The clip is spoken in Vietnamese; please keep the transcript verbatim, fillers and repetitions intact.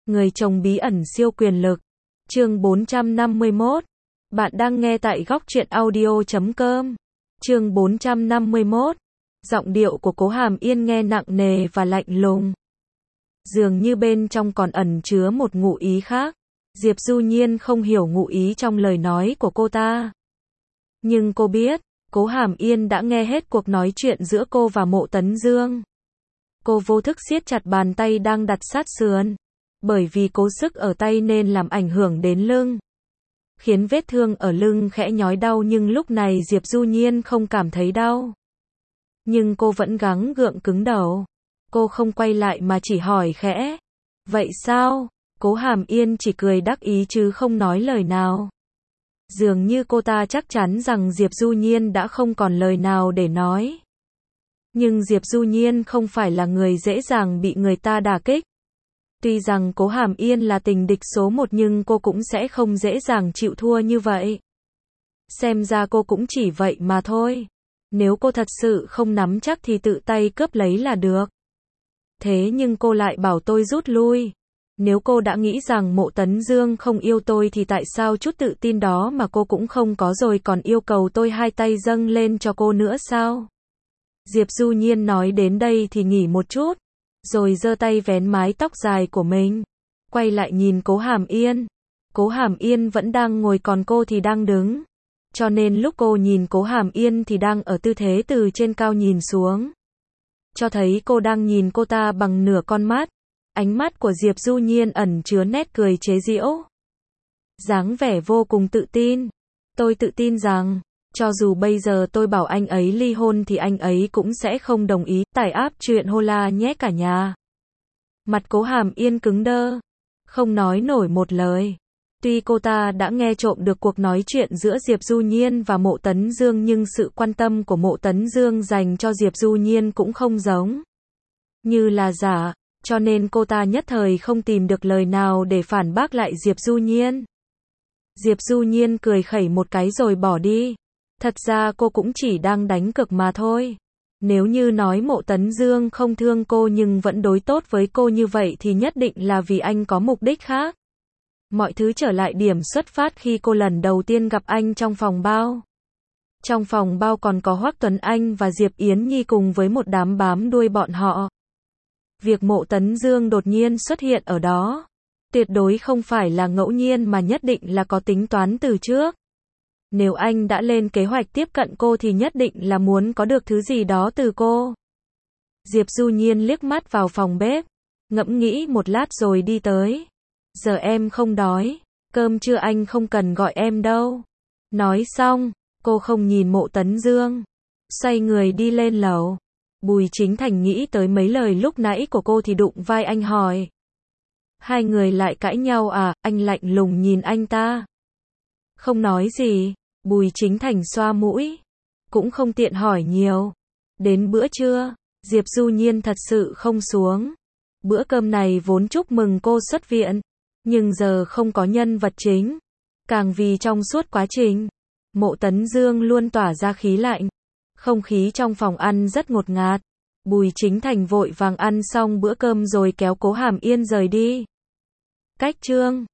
Người chồng bí ẩn siêu quyền lực. Chương bốn trăm năm mươi mốt. Bạn đang nghe tại góc truyện audio chấm com. Chương bốn trăm năm mươi mốt. Giọng điệu của Cố Hàm Yên nghe nặng nề và lạnh lùng. Dường như bên trong còn ẩn chứa một ngụ ý khác. Diệp Du Nhiên không hiểu ngụ ý trong lời nói của cô ta. Nhưng cô biết, Cố Hàm Yên đã nghe hết cuộc nói chuyện giữa cô và Mộ Tấn Dương. Cô vô thức siết chặt bàn tay đang đặt sát sườn. Bởi vì cố sức ở tay nên làm ảnh hưởng đến lưng. Khiến vết thương ở lưng khẽ nhói đau, nhưng lúc này Diệp Du Nhiên không cảm thấy đau. Nhưng cô vẫn gắng gượng cứng đầu. Cô không quay lại mà chỉ hỏi khẽ. Vậy sao? Cố Hàm Yên chỉ cười đắc ý chứ không nói lời nào. Dường như cô ta chắc chắn rằng Diệp Du Nhiên đã không còn lời nào để nói. Nhưng Diệp Du Nhiên không phải là người dễ dàng bị người ta đả kích. Tuy rằng Cố Hàm Yên là tình địch số một nhưng cô cũng sẽ không dễ dàng chịu thua như vậy. Xem ra cô cũng chỉ vậy mà thôi. Nếu cô thật sự không nắm chắc thì tự tay cướp lấy là được. Thế nhưng cô lại bảo tôi rút lui. Nếu cô đã nghĩ rằng Mộ Tấn Dương không yêu tôi thì tại sao chút tự tin đó mà cô cũng không có rồi còn yêu cầu tôi hai tay dâng lên cho cô nữa sao? Diệp Du Nhiên nói đến đây thì nghỉ một chút. Rồi giơ tay vén mái tóc dài của mình. Quay lại nhìn Cố Hàm Yên. Cố Hàm Yên vẫn đang ngồi còn cô thì đang đứng. Cho nên lúc cô nhìn Cố Hàm Yên thì đang ở tư thế từ trên cao nhìn xuống. Cho thấy cô đang nhìn cô ta bằng nửa con mắt. Ánh mắt của Diệp Du Nhiên ẩn chứa nét cười chế giễu. Dáng vẻ vô cùng tự tin. Tôi tự tin rằng, cho dù bây giờ tôi bảo anh ấy ly hôn thì anh ấy cũng sẽ không đồng ý. Tải app truyện Hola nhé cả nhà. Mặt Cố Hàm Yên cứng đơ. Không nói nổi một lời. Tuy cô ta đã nghe trộm được cuộc nói chuyện giữa Diệp Du Nhiên và Mộ Tấn Dương nhưng sự quan tâm của Mộ Tấn Dương dành cho Diệp Du Nhiên cũng không giống như là giả. Cho nên cô ta nhất thời không tìm được lời nào để phản bác lại Diệp Du Nhiên. Diệp Du Nhiên cười khẩy một cái rồi bỏ đi. Thật ra cô cũng chỉ đang đánh cược mà thôi. Nếu như nói Mộ Tấn Dương không thương cô nhưng vẫn đối tốt với cô như vậy thì nhất định là vì anh có mục đích khác. Mọi thứ trở lại điểm xuất phát khi cô lần đầu tiên gặp anh trong phòng bao. Trong phòng bao còn có Hoắc Tuấn Anh và Diệp Yến Nhi cùng với một đám bám đuôi bọn họ. Việc Mộ Tấn Dương đột nhiên xuất hiện ở đó, tuyệt đối không phải là ngẫu nhiên mà nhất định là có tính toán từ trước. Nếu anh đã lên kế hoạch tiếp cận cô thì nhất định là muốn có được thứ gì đó từ cô. Diệp Du Nhiên liếc mắt vào phòng bếp, ngẫm nghĩ một lát rồi đi tới. Giờ em không đói, cơm trưa anh không cần gọi em đâu. Nói xong, cô không nhìn Mộ Tấn Dương, xoay người đi lên lầu. Bùi Chính Thành nghĩ tới mấy lời lúc nãy của cô thì đụng vai anh hỏi. Hai người lại cãi nhau à? Anh lạnh lùng nhìn anh ta. Không nói gì. Bùi Chính Thành xoa mũi. Cũng không tiện hỏi nhiều. Đến bữa trưa, Diệp Du Nhiên thật sự không xuống. Bữa cơm này vốn chúc mừng cô xuất viện. Nhưng giờ không có nhân vật chính. Càng vì trong suốt quá trình, Mộ Tấn Dương luôn tỏa ra khí lạnh. Không khí trong phòng ăn rất ngột ngạt. Bùi Chính Thành vội vàng ăn xong bữa cơm rồi kéo Cố Hàm Yên rời đi. Cách chương